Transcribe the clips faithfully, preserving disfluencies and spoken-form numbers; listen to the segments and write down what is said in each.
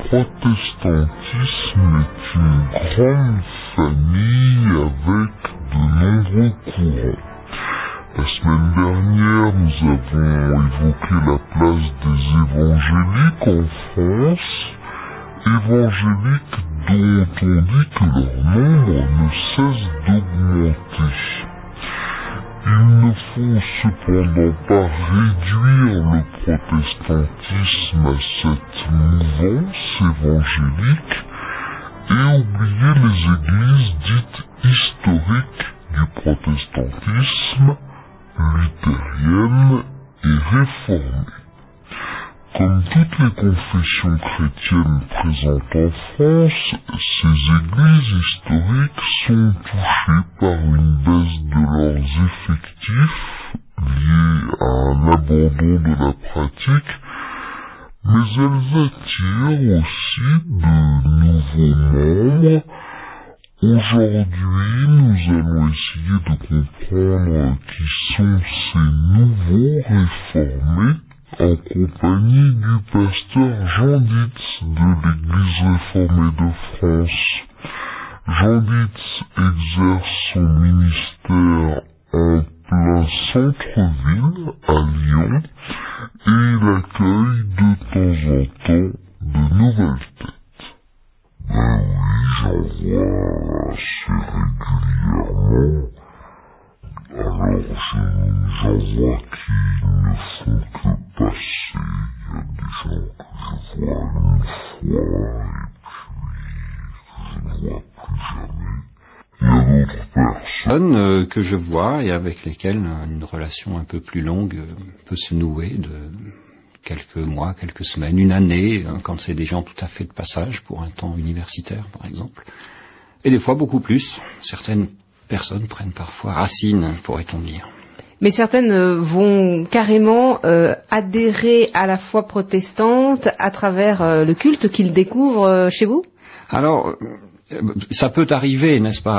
protestantisme est une grande famille avec de nombreux courants. La semaine dernière, nous avons évoqué la place des évangéliques en France, évangéliques dont on dit que leur nombre ne cesse d'augmenter. Il ne faut cependant pas réduire le protestantisme à cette mouvance évangélique et oublier les églises dites historiques du protestantisme, luthérienne et réformée. Comme toutes les confessions chrétiennes présentes en France, ces églises historiques sont touchées par une baisse de leurs effectifs liés à un abandon de la pratique, mais elles attirent aussi de nouveaux membres. Aujourd'hui, nous allons essayer de comprendre qui sont ces nouveaux réformés en compagnie du pasteur Jean Dietz de l'Église réformée de France. Jean Dietz exerce son ministère en plein centre-ville, à Lyon, et il accueille de temps en temps de nouvelles têtes. Ben oui, j'en vois assez régulièrement. Alors, j'en vois qui ne font que passer. Il y a des gens que je vois une fois et puis que je ne vois plus jamais. Il y a d'autres personnes euh, que je vois et avec lesquelles une relation un peu plus longue euh, peut se nouer de quelques mois, quelques semaines, une année, hein, quand c'est des gens tout à fait de passage pour un temps universitaire, par exemple. Et des fois beaucoup plus. Certaines personnes prennent parfois racine, pourrait-on dire. Mais certaines vont carrément euh, adhérer à la foi protestante à travers euh, le culte qu'ils découvrent euh, chez vous ? Alors, ça peut arriver, n'est-ce pas ?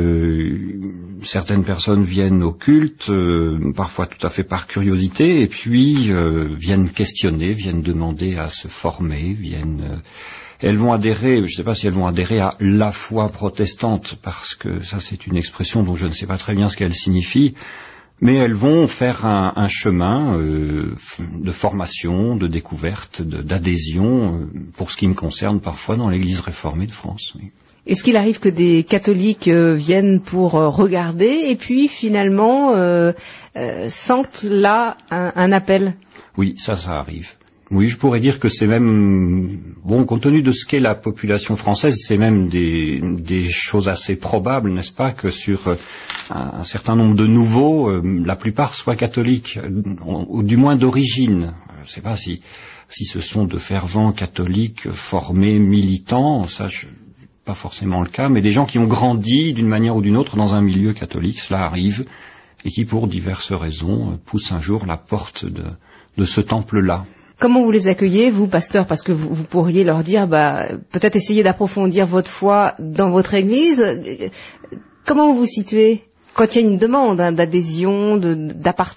euh, Certaines personnes viennent au culte, euh, parfois tout à fait par curiosité, et puis euh, viennent questionner, viennent demander à se former, viennent... Euh, elles vont adhérer, je ne sais pas si elles vont adhérer à la foi protestante, parce que ça c'est une expression dont je ne sais pas très bien ce qu'elle signifie, mais elles vont faire un, un chemin euh, de formation, de découverte, de, d'adhésion, euh, pour ce qui me concerne parfois dans l'Église réformée de France. Oui. Est-ce qu'il arrive que des catholiques euh, viennent pour euh, regarder et puis finalement euh, euh, sentent là un, un appel ? Oui, ça, ça arrive. Oui, je pourrais dire que c'est même, bon, compte tenu de ce qu'est la population française, c'est même des, des choses assez probables, n'est-ce pas, que sur un, un certain nombre de nouveaux, euh, la plupart soient catholiques, ou, ou du moins d'origine. Je ne sais pas si, si ce sont de fervents catholiques formés, militants, ça, je, pas forcément le cas, mais des gens qui ont grandi d'une manière ou d'une autre dans un milieu catholique, cela arrive, et qui, pour diverses raisons, poussent un jour la porte de, de ce temple-là. Comment vous les accueillez, vous, pasteur ? Parce que vous, vous pourriez leur dire, bah, peut-être essayer d'approfondir votre foi dans votre église. Comment vous vous situez quand il y a une demande hein, d'adhésion, de, d'appartenance ?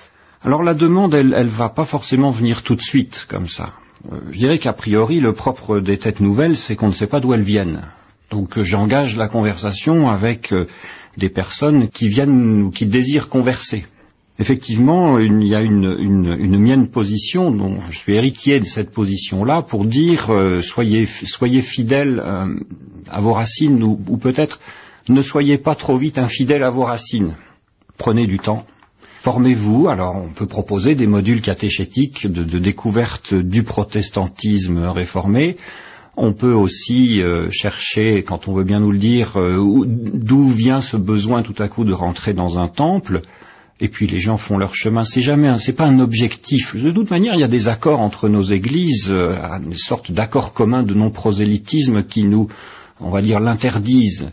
Alors la demande, elle, elle va pas forcément venir tout de suite, comme ça. Euh, je dirais qu'a priori, le propre des têtes nouvelles, c'est qu'on ne sait pas d'où elles viennent. Donc euh, j'engage la conversation avec euh, des personnes qui viennent ou qui désirent converser. Effectivement, il y a une, une, une mienne position, dont je suis héritier de cette position-là, pour dire euh, soyez, soyez fidèles euh, à vos racines, ou, ou peut-être ne soyez pas trop vite infidèles à vos racines. Prenez du temps, formez-vous. Alors on peut proposer des modules catéchétiques de, de découverte du protestantisme réformé. On peut aussi euh, chercher, quand on veut bien nous le dire, euh, d'où vient ce besoin tout à coup de rentrer dans un temple. Et puis les gens font leur chemin. C'est jamais, un, c'est pas un objectif. De toute manière, il y a des accords entre nos églises, euh, une sorte d'accord commun de non-prosélytisme qui nous, on va dire, l'interdisent.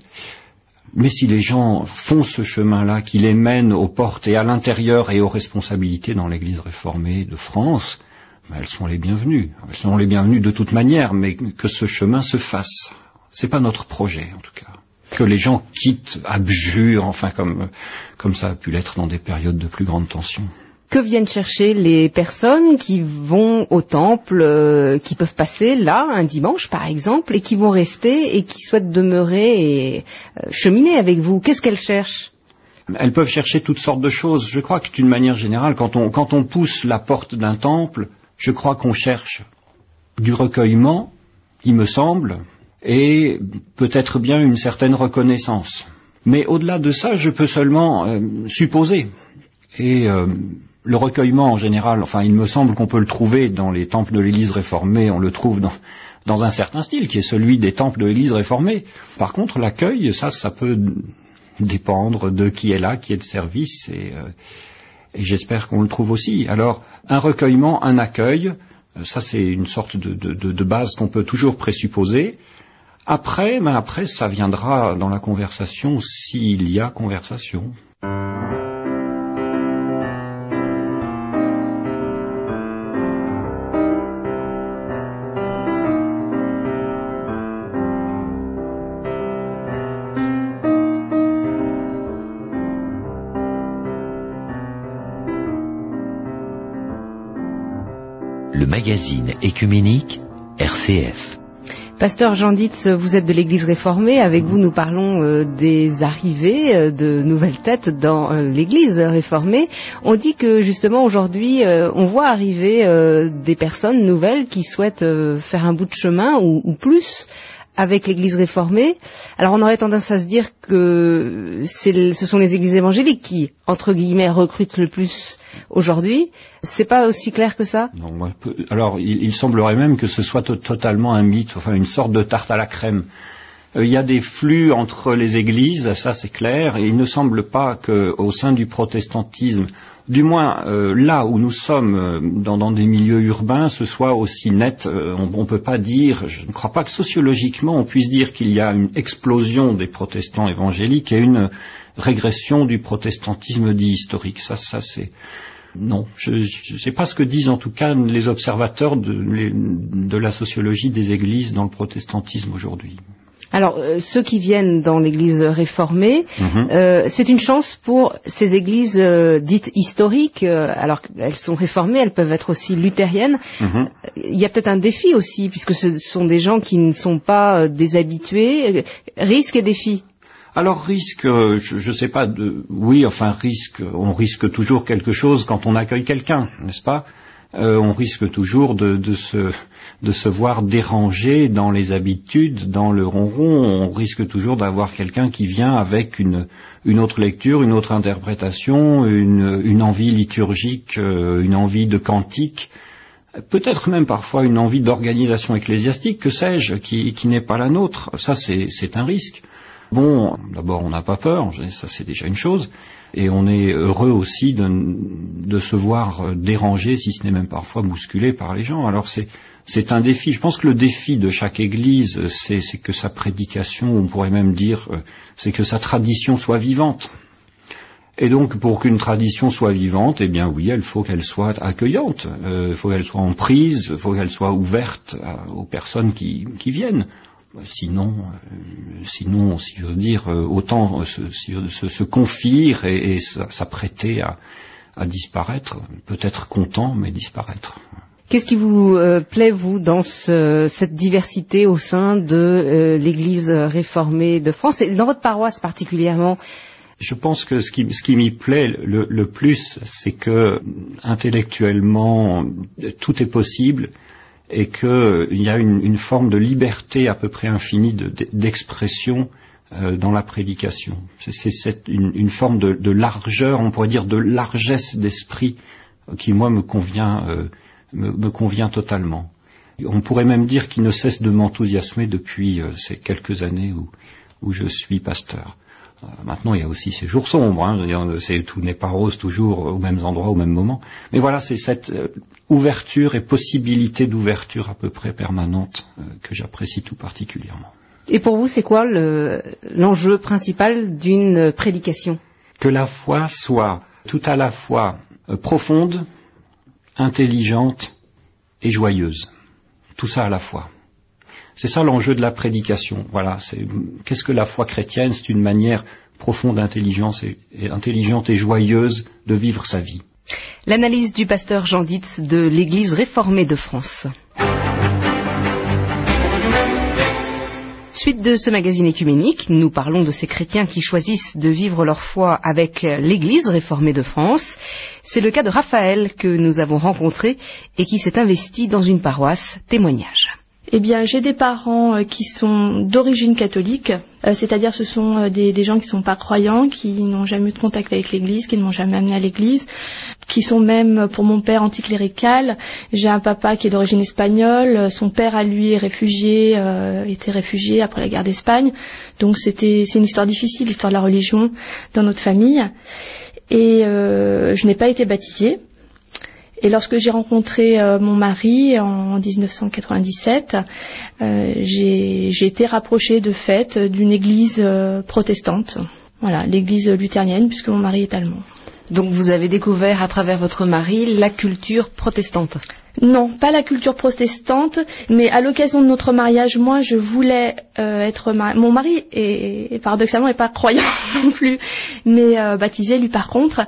Mais si les gens font ce chemin-là, qui les mène aux portes et à l'intérieur et aux responsabilités dans l'Église réformée de France, ben elles sont les bienvenues. Elles sont les bienvenues de toute manière, mais que ce chemin se fasse. C'est pas notre projet, en tout cas. Que les gens quittent, abjurent, enfin comme, comme ça a pu l'être dans des périodes de plus grande tension. que viennent chercher les personnes qui vont au temple, euh, qui peuvent passer là un dimanche par exemple, et qui vont rester et qui souhaitent demeurer et euh, cheminer avec vous? Qu'est-ce qu'elles cherchent? Elles peuvent chercher toutes sortes de choses. Je crois que d'une manière générale, quand on, quand on pousse la porte d'un temple, je crois qu'on cherche du recueillement, il me semble, et peut-être bien une certaine reconnaissance. Mais au-delà de ça, je peux seulement euh, supposer. Et euh, le recueillement en général, enfin il me semble qu'on peut le trouver dans les temples de l'Église réformée, on le trouve dans, dans un certain style qui est celui des temples de l'Église réformée. Par contre l'accueil, ça, ça peut dépendre de qui est là, qui est de service, et, euh, et j'espère qu'on le trouve aussi. Alors un recueillement, un accueil, ça c'est une sorte de, de, de, de base qu'on peut toujours présupposer. Après, ben après ça viendra dans la conversation s'il y a conversation. Le magazine écuménique R C F. Pasteur Jean Dietz, vous êtes de l'Église réformée. Avec vous, nous parlons euh, des arrivées euh, de nouvelles têtes dans euh, l'Église réformée. On dit que justement aujourd'hui, euh, on voit arriver euh, des personnes nouvelles qui souhaitent euh, faire un bout de chemin ou, ou plus avec l'Église réformée. Alors on aurait tendance à se dire que c'est, ce sont les églises évangéliques qui, entre guillemets, recrutent le plus aujourd'hui. C'est pas aussi clair que ça? Non, moi, alors il, il semblerait même que ce soit to- totalement un mythe, enfin une sorte de tarte à la crème. Euh, il y a des flux entre les églises, ça c'est clair, et il ne semble pas qu'au sein du protestantisme, du moins euh, là où nous sommes euh, dans, dans des milieux urbains, ce soit aussi net. Euh, on ne peut pas dire, je ne crois pas que sociologiquement on puisse dire qu'il y a une explosion des protestants évangéliques et une régression du protestantisme dit historique. Ça, ça c'est... Non, je ne sais pas ce que disent en tout cas les observateurs de, les, de la sociologie des églises dans le protestantisme aujourd'hui. Alors, euh, ceux qui viennent dans l'église réformée, mm-hmm. euh, c'est une chance pour ces églises euh, dites historiques, euh, alors qu'elles sont réformées, elles peuvent être aussi luthériennes. Mm-hmm. Il y a peut-être un défi aussi, puisque ce sont des gens qui ne sont pas euh, des habitués. Risque et défi. Alors risque, euh, je ne sais pas, de, oui, enfin risque, on risque toujours quelque chose quand on accueille quelqu'un, n'est-ce pas? euh, On risque toujours de, de se... de se voir dérangé dans les habitudes, dans le ronron. On risque toujours d'avoir quelqu'un qui vient avec une, une autre lecture, une autre interprétation, une, une envie liturgique, euh, une envie de cantique, peut-être même parfois une envie d'organisation ecclésiastique, que sais-je, qui, qui n'est pas la nôtre. Ça, c'est, c'est un risque. Bon, d'abord, on n'a pas peur, ça c'est déjà une chose, et on est heureux aussi de, de se voir dérangé, si ce n'est même parfois bousculé par les gens. Alors c'est C'est un défi. Je pense que le défi de chaque église, c'est, c'est que sa prédication, on pourrait même dire, c'est que sa tradition soit vivante. Et donc, pour qu'une tradition soit vivante, eh bien oui, il faut qu'elle soit accueillante, il euh, faut qu'elle soit en prise, il faut qu'elle soit ouverte à, aux personnes qui, qui viennent. Sinon, euh, sinon, si j'ose dire, euh, autant se, se, se confire et, et s'apprêter à, à disparaître, peut-être content, mais disparaître. Qu'est-ce qui vous euh, plaît, vous, dans ce, cette diversité au sein de euh, l'Église réformée de France, et dans votre paroisse particulièrement? Je pense que ce qui, ce qui m'y plaît le, le plus, c'est que intellectuellement, tout est possible et qu'il y a une, une forme de liberté à peu près infinie de, de, d'expression euh, dans la prédication. C'est, c'est cette, une, une forme de, de largeur, on pourrait dire de largesse d'esprit, qui, moi, me convient... Euh, Me, me convient totalement. On pourrait même dire qu'il ne cesse de m'enthousiasmer depuis euh, ces quelques années où, où je suis pasteur. Euh, maintenant, il y a aussi ces jours sombres, hein, c'est, tout n'est pas rose toujours aux mêmes endroits, au même moment. Mais voilà, c'est cette euh, ouverture et possibilité d'ouverture à peu près permanente euh, que j'apprécie tout particulièrement. Et pour vous, c'est quoi le, l'enjeu principal d'une prédication? Que la foi soit tout à la fois euh, profonde, intelligente et joyeuse. Tout ça à la fois. C'est ça l'enjeu de la prédication. Voilà, c'est, qu'est-ce que la foi chrétienne? C'est une manière profonde, intelligente et, et, intelligente et joyeuse de vivre sa vie. L'analyse du pasteur Jean Dietz de l'Église réformée de France. Suite de ce magazine écuménique, nous parlons de ces chrétiens qui choisissent de vivre leur foi avec l'Église réformée de France. C'est le cas de Raphaël que nous avons rencontré et qui s'est investi dans une paroisse. Témoignage. Eh bien, j'ai des parents qui sont d'origine catholique, euh, c'est-à-dire ce sont des, des gens qui ne sont pas croyants, qui n'ont jamais eu de contact avec l'Église, qui ne m'ont jamais amené à l'Église, qui sont même, pour mon père, anticlérical. J'ai un papa qui est d'origine espagnole, son père à lui est réfugié, euh, était réfugié après la guerre d'Espagne, donc c'était c'est une histoire difficile, l'histoire de la religion dans notre famille. Et euh, je n'ai pas été baptisée. Et lorsque j'ai rencontré euh, mon mari en dix-neuf cent quatre-vingt-dix-sept, euh, j'ai, j'ai été rapprochée de fait d'une église euh, protestante, voilà, l'église luthérienne, puisque mon mari est allemand. Donc vous avez découvert à travers votre mari la culture protestante? Non, pas la culture protestante, mais à l'occasion de notre mariage, moi, je voulais euh, être mariée. Mon mari est, est paradoxalement n'est pas croyant non plus, mais euh, baptisé lui par contre.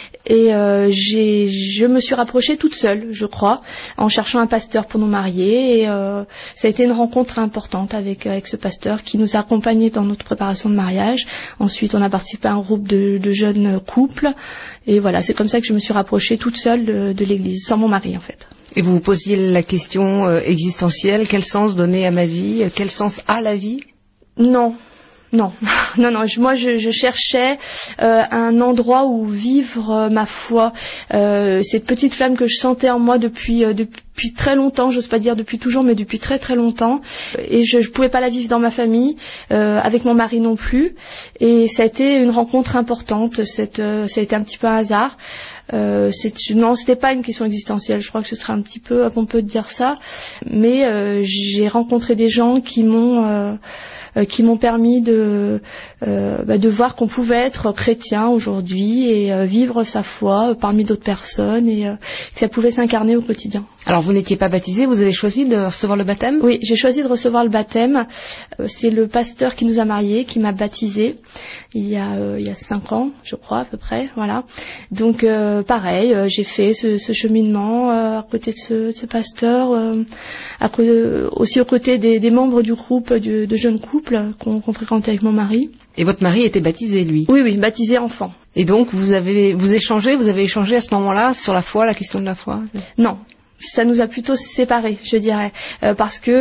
Et euh, j'ai, je me suis rapprochée toute seule, je crois, en cherchant un pasteur pour nous marier. Et euh, ça a été une rencontre importante avec avec ce pasteur qui nous a accompagnés dans notre préparation de mariage. Ensuite, on a participé à un groupe de, de jeunes couples. Et voilà, c'est comme ça que je me suis rapprochée toute seule de, de l'Église, sans mon mari en fait. Et vous vous posiez la question euh, existentielle, quel sens donner à ma vie, quel sens a la vie? Non. Non, non, non. Je, moi, je, je cherchais euh, un endroit où vivre euh, ma foi, euh, cette petite flamme que je sentais en moi depuis euh, depuis très longtemps. J'ose pas dire depuis toujours, mais depuis très très longtemps. Et je, je pouvais pas la vivre dans ma famille, euh, avec mon mari non plus. Et ça a été une rencontre importante. Cette, euh, ça a été un petit peu un hasard. Euh, c'est, non, c'était pas une question existentielle. Je crois que ce serait un petit peu pompeux de dire ça, mais euh, j'ai rencontré des gens qui m'ont euh, euh, qui m'ont permis de euh, bah, de voir qu'on pouvait être chrétien aujourd'hui et euh, vivre sa foi euh, parmi d'autres personnes et euh, que ça pouvait s'incarner au quotidien. Alors vous n'étiez pas baptisé, vous avez choisi de recevoir le baptême? Oui, j'ai choisi de recevoir le baptême. Euh, c'est le pasteur qui nous a mariés qui m'a baptisé il y a euh, il y a cinq ans, je crois à peu près, voilà. Donc euh, pareil, euh, j'ai fait ce, ce cheminement euh, à côté de ce, de ce pasteur, euh, à côté, euh, aussi aux côtés des, des membres du groupe de, de jeunes couples qu'on, qu'on fréquentait avec mon mari. Et votre mari était baptisé, lui? Oui, oui, baptisé enfant. Et donc vous avez vous échangez, vous avez échangé à ce moment-là sur la foi, la question de la foi? Non. Ça nous a plutôt séparés, je dirais, euh, parce que,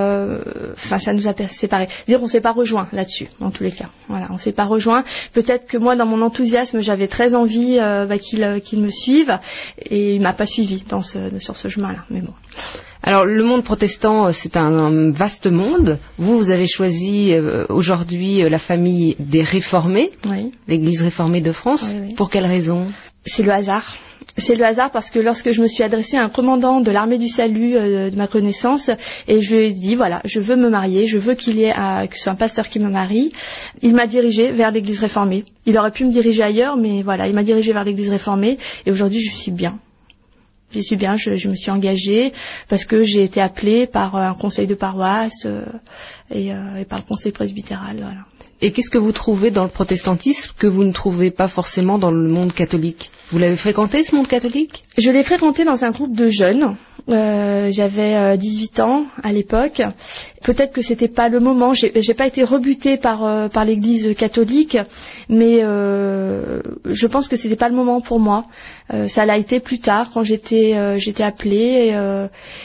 enfin, euh, ça nous a séparés. Dire, on s'est pas rejoints là-dessus, en tous les cas. Voilà, on s'est pas rejoints. Peut-être que moi, dans mon enthousiasme, j'avais très envie euh, bah, qu'il, euh, qu'il me suive, et il m'a pas suivi dans ce, sur ce chemin-là. Mais bon. Alors, le monde protestant, c'est un, un vaste monde. Vous, vous avez choisi euh, aujourd'hui euh, la famille des réformés, oui. l'Église réformée de France. Oui, oui. Pour quelle raison? C'est le hasard. C'est le hasard parce que lorsque je me suis adressée à un commandant de l'armée du salut euh, de ma connaissance et je lui ai dit voilà, je veux me marier, je veux qu'il y ait un, que ce soit un pasteur qui me marie, il m'a dirigée vers l'église réformée. Il aurait pu me diriger ailleurs, mais voilà, il m'a dirigée vers l'église réformée et aujourd'hui je suis bien. J'y suis bien, je, je me suis engagée parce que j'ai été appelée par un conseil de paroisse euh, et, euh, et par le conseil presbytéral. Voilà. Et qu'est-ce que vous trouvez dans le protestantisme que vous ne trouvez pas forcément dans le monde catholique? Vous l'avez fréquenté, ce monde catholique? Je l'ai fréquenté dans un groupe de jeunes. Euh, j'avais euh, dix-huit ans à l'époque. Peut-être que c'était pas le moment. J'ai, j'ai pas été rebutée par euh, par l'Église catholique, mais euh, je pense que c'était pas le moment pour moi. Euh, ça l'a été plus tard quand j'étais euh, j'étais appelée et, euh,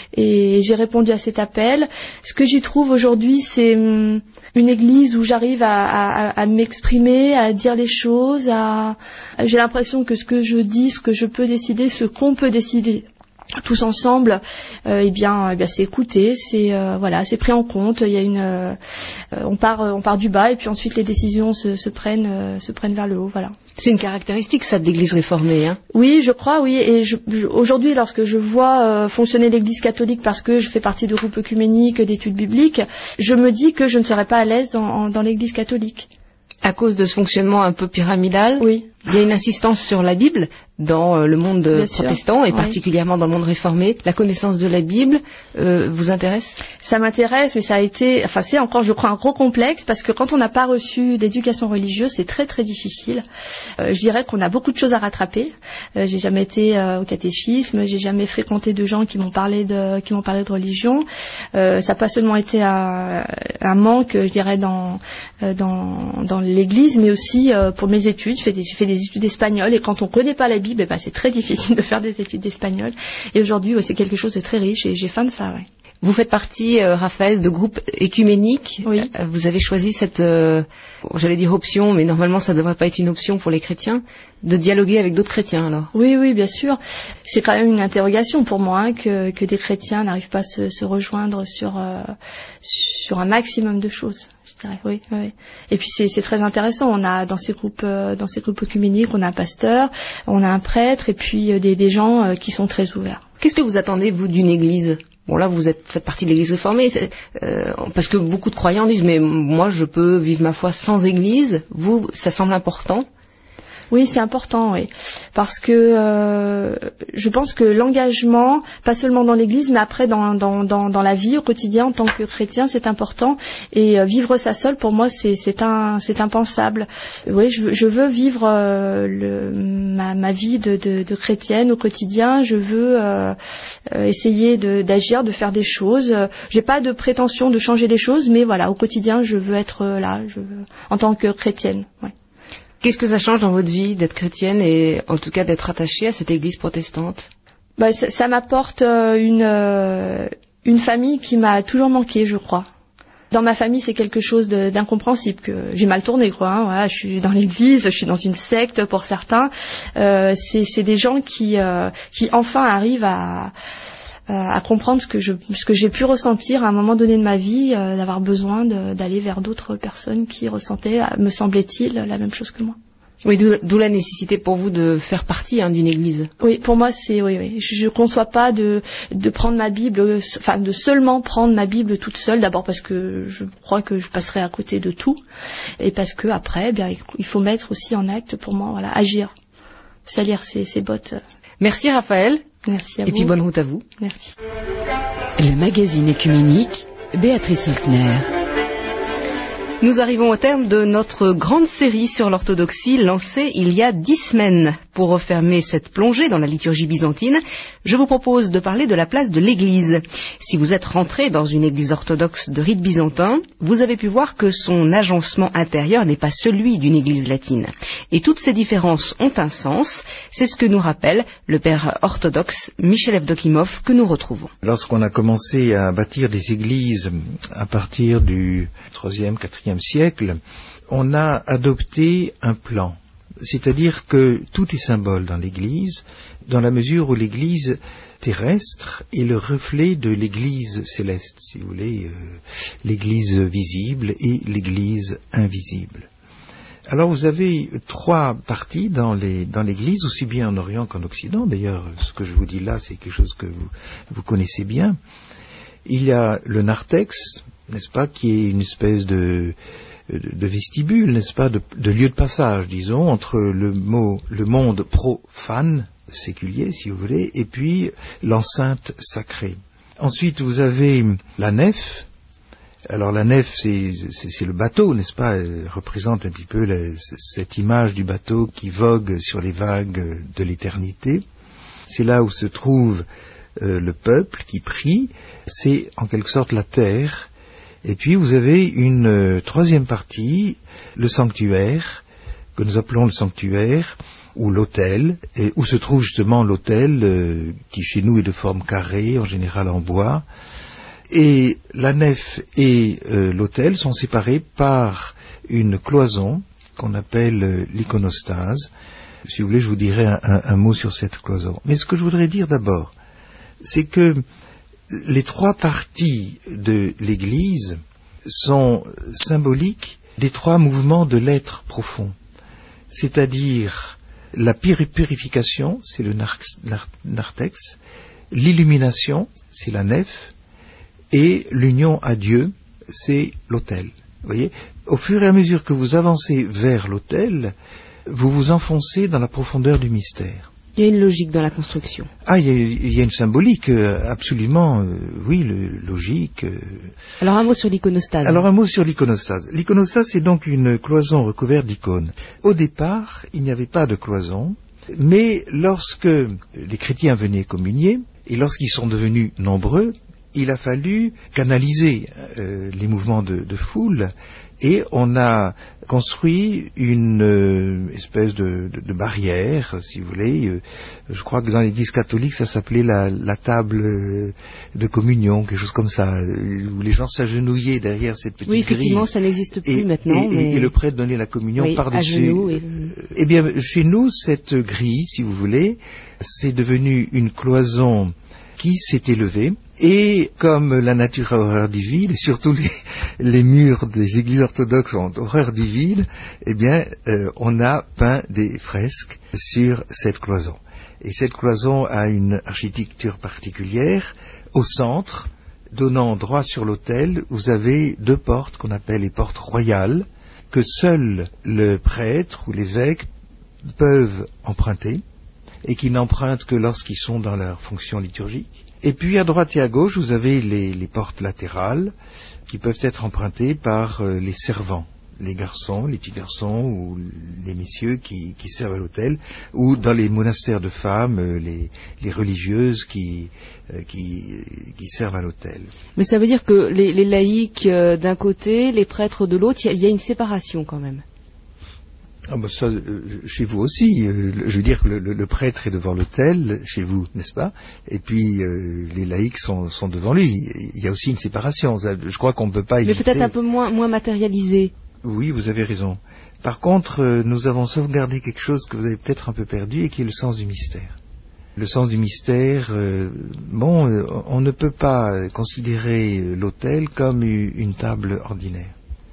et j'ai répondu à cet appel. Ce que j'y trouve aujourd'hui, c'est hum, une Église où j'arrive à, à, à m'exprimer, à dire les choses. À... J'ai l'impression que ce que je dis, ce que je peux décider, ce qu'on peut décider tous ensemble, euh, eh bien, eh bien, c'est écouté, c'est euh, voilà, c'est pris en compte. Il y a une, euh, on part, on part du bas et puis ensuite les décisions se, se prennent, euh, se prennent vers le haut, voilà. C'est une caractéristique ça de l'Église réformée, hein? Oui, je crois, oui. Et je, je, aujourd'hui, lorsque je vois euh, fonctionner l'Église catholique, parce que je fais partie de groupes œcuméniques, d'études bibliques, je me dis que je ne serais pas à l'aise dans, dans l'Église catholique. À cause de ce fonctionnement un peu pyramidal? Oui. Il y a une insistance sur la Bible dans euh, le monde Bien protestant sûr, et oui. particulièrement dans le monde réformé. La connaissance de la Bible euh, vous intéresse? Ça m'intéresse, mais ça a été, enfin c'est encore, je crois, un gros complexe parce que quand on n'a pas reçu d'éducation religieuse, c'est très très difficile. Euh, je dirais qu'on a beaucoup de choses à rattraper. Euh, j'ai jamais été euh, au catéchisme, j'ai jamais fréquenté de gens qui m'ont parlé de, qui m'ont parlé de religion. Euh, ça n'a pas seulement été un, un manque, je dirais, dans dans dans l'Église, mais aussi euh, pour mes études. Je fais des, j'ai fait des études d'espagnol et quand on connaît pas la Bible, eh ben, c'est très difficile de faire des études d'espagnol. Et aujourd'hui, ouais, c'est quelque chose de très riche et j'ai faim de ça. Ouais. Vous faites partie, euh, Raphaël, de groupes écuméniques. Oui. Euh, vous avez choisi cette, euh, j'allais dire option, mais normalement ça ne devrait pas être une option pour les chrétiens, de dialoguer avec d'autres chrétiens alors. Oui, oui, bien sûr. C'est quand même une interrogation pour moi hein, que, que des chrétiens n'arrivent pas à se, se rejoindre sur, euh, sur un maximum de choses. Je dirais, oui, oui. Et puis c'est, c'est très intéressant. On a dans ces groupes, euh, dans ces groupes œcuméniques, on a un pasteur, on a un prêtre, et puis euh, des, des gens euh, qui sont très ouverts. Qu'est-ce que vous attendez vous d'une église? Bon là vous êtes, faites partie de l'église réformée, euh, parce que beaucoup de croyants disent mais moi je peux vivre ma foi sans église. Vous, ça semble important? Oui, c'est important, oui, parce que euh, je pense que l'engagement, pas seulement dans l'Église, mais après dans dans dans, dans la vie au quotidien en tant que chrétien, c'est important. Et euh, vivre ça seul, pour moi, c'est c'est un c'est impensable. Oui, je, je veux vivre euh, le, ma ma vie de, de de chrétienne au quotidien. Je veux euh, euh, essayer de d'agir, de faire des choses. J'ai pas de prétention de changer les choses, mais voilà, au quotidien, je veux être là, je veux, en tant que chrétienne. Ouais. Qu'est-ce que ça change dans votre vie d'être chrétienne et en tout cas d'être attachée à cette église protestante? Bah, ça, ça m'apporte euh, une, euh, une famille qui m'a toujours manqué, je crois. Dans ma famille, c'est quelque chose de, d'incompréhensible, que j'ai mal tourné, quoi. Hein, voilà, je suis dans l'église, je suis dans une secte pour certains. Euh, c'est, c'est des gens qui, euh, qui enfin arrivent à... à comprendre ce que je ce que j'ai pu ressentir à un moment donné de ma vie, euh, d'avoir besoin de, d'aller vers d'autres personnes qui ressentaient, me semblait-il, la même chose que moi. Oui, d'où, d'où la nécessité pour vous de faire partie hein, d'une église. Oui, pour moi c'est oui oui. Je ne conçois pas de de prendre ma Bible, enfin de seulement prendre ma Bible toute seule. D'abord parce que je crois que je passerai à côté de tout, et parce que après, eh bien il faut mettre aussi en acte pour moi, voilà, agir, salir ses, ses bottes. Merci Raphaël. Merci à Et vous. puis bonne route à vous. Merci. Le magazine œcuménique, Béatrice Holtner. Nous arrivons au terme de notre grande série sur l'orthodoxie lancée il y a dix semaines. Pour refermer cette plongée dans la liturgie byzantine, je vous propose de parler de la place de l'Église. Si vous êtes rentré dans une église orthodoxe de rite byzantin, vous avez pu voir que son agencement intérieur n'est pas celui d'une église latine. Et toutes ces différences ont un sens, c'est ce que nous rappelle le père orthodoxe Michel Evdokimov que nous retrouvons. Lorsqu'on a commencé à bâtir des églises à partir du troisième, quatrième siècle, on a adopté un plan. C'est-à-dire que tout est symbole dans l'Église, dans la mesure où l'Église terrestre est le reflet de l'Église céleste, si vous voulez, euh, l'Église visible et l'Église invisible. Alors vous avez trois parties dans, les, dans l'Église, aussi bien en Orient qu'en Occident. D'ailleurs, ce que je vous dis là, c'est quelque chose que vous, vous connaissez bien. Il y a le narthex, n'est-ce pas, qui est une espèce de... de vestibule, n'est-ce pas, de, de lieu de passage, disons, entre le mot, le monde profane, séculier, si vous voulez, et puis l'enceinte sacrée. Ensuite, vous avez la nef. Alors la nef, c'est, c'est, c'est le bateau, n'est-ce pas, elle représente un petit peu la, cette image du bateau qui vogue sur les vagues de l'éternité. C'est là où se trouve euh, le peuple qui prie. C'est en quelque sorte la terre. Et puis vous avez une euh, troisième partie, le sanctuaire, que nous appelons le sanctuaire, ou l'autel, et où se trouve justement l'autel, euh, qui chez nous est de forme carrée, en général en bois. Et la nef et euh, l'autel sont séparés par une cloison qu'on appelle euh, l'iconostase. Si vous voulez, je vous dirai un, un, un mot sur cette cloison. Mais ce que je voudrais dire d'abord, c'est que les trois parties de l'Église sont symboliques des trois mouvements de l'être profond. C'est-à-dire la purification, c'est le narthex, l'illumination, c'est la nef, et l'union à Dieu, c'est l'autel. Vous voyez, au fur et à mesure que vous avancez vers l'autel, vous vous enfoncez dans la profondeur du mystère. Il y a une logique dans la construction. Ah, il y a, il y a une symbolique, euh, absolument, euh, oui, le, logique. Euh... Alors un mot sur l'iconostase. Alors un mot sur l'iconostase. L'iconostase, c'est donc une cloison recouverte d'icônes. Au départ, il n'y avait pas de cloison, mais lorsque les chrétiens venaient communier, et lorsqu'ils sont devenus nombreux, il a fallu canaliser euh, les mouvements de, de foule, et on a construit une euh, espèce de, de, de barrière, si vous voulez. Euh, je crois que dans l'Église catholique, ça s'appelait la, la table euh, de communion, quelque chose comme ça, euh, où les gens s'agenouillaient derrière cette petite grille. Oui, effectivement, grille. Ça n'existe plus et, maintenant. Et, mais... et le prêtre donnait la communion oui, par-dessus. Et... Eh bien, chez nous, cette grille, si vous voulez, c'est devenu une cloison qui s'est élevée. Et comme la nature a horreur du vide, et surtout les, les murs des églises orthodoxes ont horreur du vide, eh bien, euh, on a peint des fresques sur cette cloison. Et cette cloison a une architecture particulière. Au centre, donnant droit sur l'autel, vous avez deux portes qu'on appelle les portes royales, que seul le prêtre ou l'évêque peuvent emprunter, et qui n'empruntent que lorsqu'ils sont dans leur fonction liturgique. Et puis à droite et à gauche, vous avez les, les portes latérales qui peuvent être empruntées par euh, les servants, les garçons, les petits garçons ou les messieurs qui, qui servent à l'autel, ou dans les monastères de femmes, euh, les, les religieuses qui, euh, qui, qui servent à l'autel. Mais ça veut dire que les, les laïcs euh, d'un côté, les prêtres de l'autre, il y, y a une séparation quand même. Ah ben ça, euh, chez vous aussi, euh, je veux dire que le, le, le prêtre est devant l'autel, chez vous, n'est-ce pas? Et puis euh, les laïcs sont, sont devant lui. Il y a aussi une séparation. Je crois qu'on ne peut pas éviter... Mais peut-être un peu moins, moins matérialisé. Oui, vous avez raison. Par contre, euh, nous avons sauvegardé quelque chose que vous avez peut-être un peu perdu et qui est le sens du mystère. Le sens du mystère, euh, bon, euh, on ne peut pas considérer l'autel comme une table ordinaire.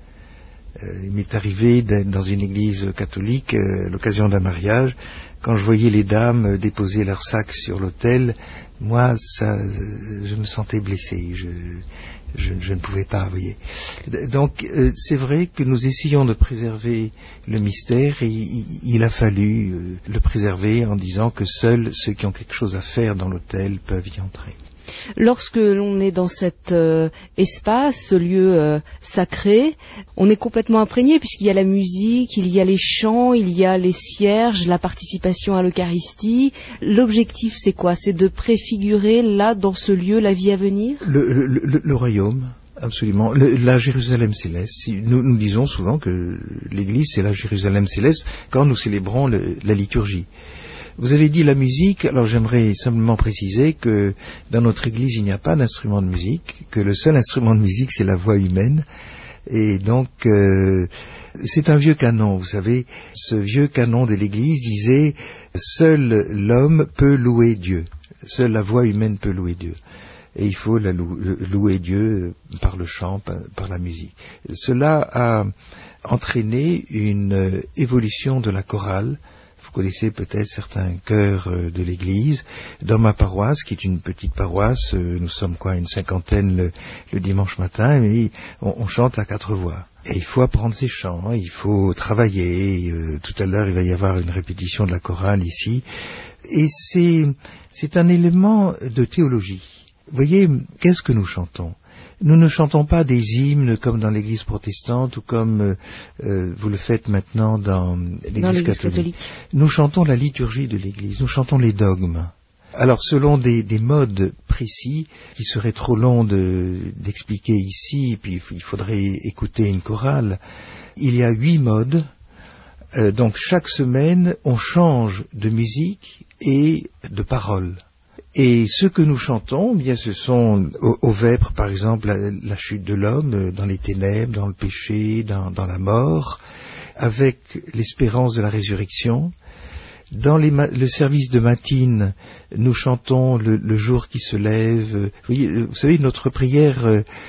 Euh, il m'est arrivé d'être dans une église catholique euh, à l'occasion d'un mariage. Quand je voyais les dames déposer leurs sacs sur l'autel, moi, ça, je me sentais blessé. Je, je, je ne pouvais pas, vous voyez. Donc, euh, c'est vrai que nous essayons de préserver le mystère et il, il a fallu euh, le préserver en disant que seuls ceux qui ont quelque chose à faire dans l'autel peuvent y entrer. Lorsque l'on est dans cet euh, espace, ce lieu euh, sacré, on est complètement imprégné puisqu'il y a la musique, il y a les chants, il y a les cierges, la participation à l'Eucharistie. L'objectif, c'est quoi? C'est de préfigurer là, dans ce lieu, la vie à venir? Le, le, le, le royaume, absolument. Le, la Jérusalem céleste. Nous, nous disons souvent que l'Église, c'est la Jérusalem céleste quand nous célébrons le, la liturgie. Vous avez dit la musique, alors j'aimerais simplement préciser que dans notre église il n'y a pas d'instrument de musique, que le seul instrument de musique c'est la voix humaine, et donc euh, c'est un vieux canon, vous savez, ce vieux canon de l'église disait « Seul l'homme peut louer Dieu, seule la voix humaine peut louer Dieu ». Et il faut la lou- louer Dieu par le chant, par, par la musique. Cela a entraîné une évolution de la chorale. Vous connaissez peut-être certains chœurs de l'Église. Dans ma paroisse, qui est une petite paroisse, nous sommes quoi, une cinquantaine le, le dimanche matin, mais on, on chante à quatre voix. Et il faut apprendre ces chants, il faut travailler. Euh, tout à l'heure, il va y avoir une répétition de la chorale ici. Et c'est, c'est un élément de théologie. Vous voyez, qu'est-ce que nous chantons ? Nous ne chantons pas des hymnes comme dans l'Église protestante ou comme euh, vous le faites maintenant dans l'Église, dans l'Église catholique. catholique. Nous chantons la liturgie de l'Église, nous chantons les dogmes. Alors selon des, des modes précis, qui seraient trop longs de, d'expliquer ici, puis il faudrait écouter une chorale, il y a huit modes. Euh, donc chaque semaine, on change de musique et de paroles. Et ce que nous chantons, bien, ce sont au, au vêpres, par exemple, la, la chute de l'homme, dans les ténèbres, dans le péché, dans, dans la mort, avec l'espérance de la résurrection. Dans les, le service de matine, nous chantons le, le jour qui se lève. Vous, voyez, vous savez, notre prière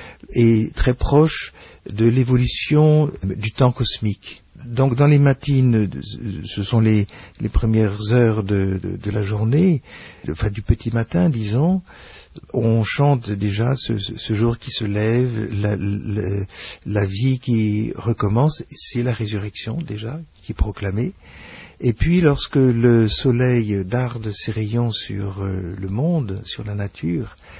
est très proche de l'évolution du temps cosmique. Donc dans les matines, ce sont les, les premières heures de, de, de la journée, enfin du petit matin, disons, on chante déjà ce, ce jour qui se lève, la, la, la vie qui recommence, c'est la résurrection déjà qui est proclamé. Et puis lorsque le soleil darde ses rayons sur euh, le monde, sur la nature,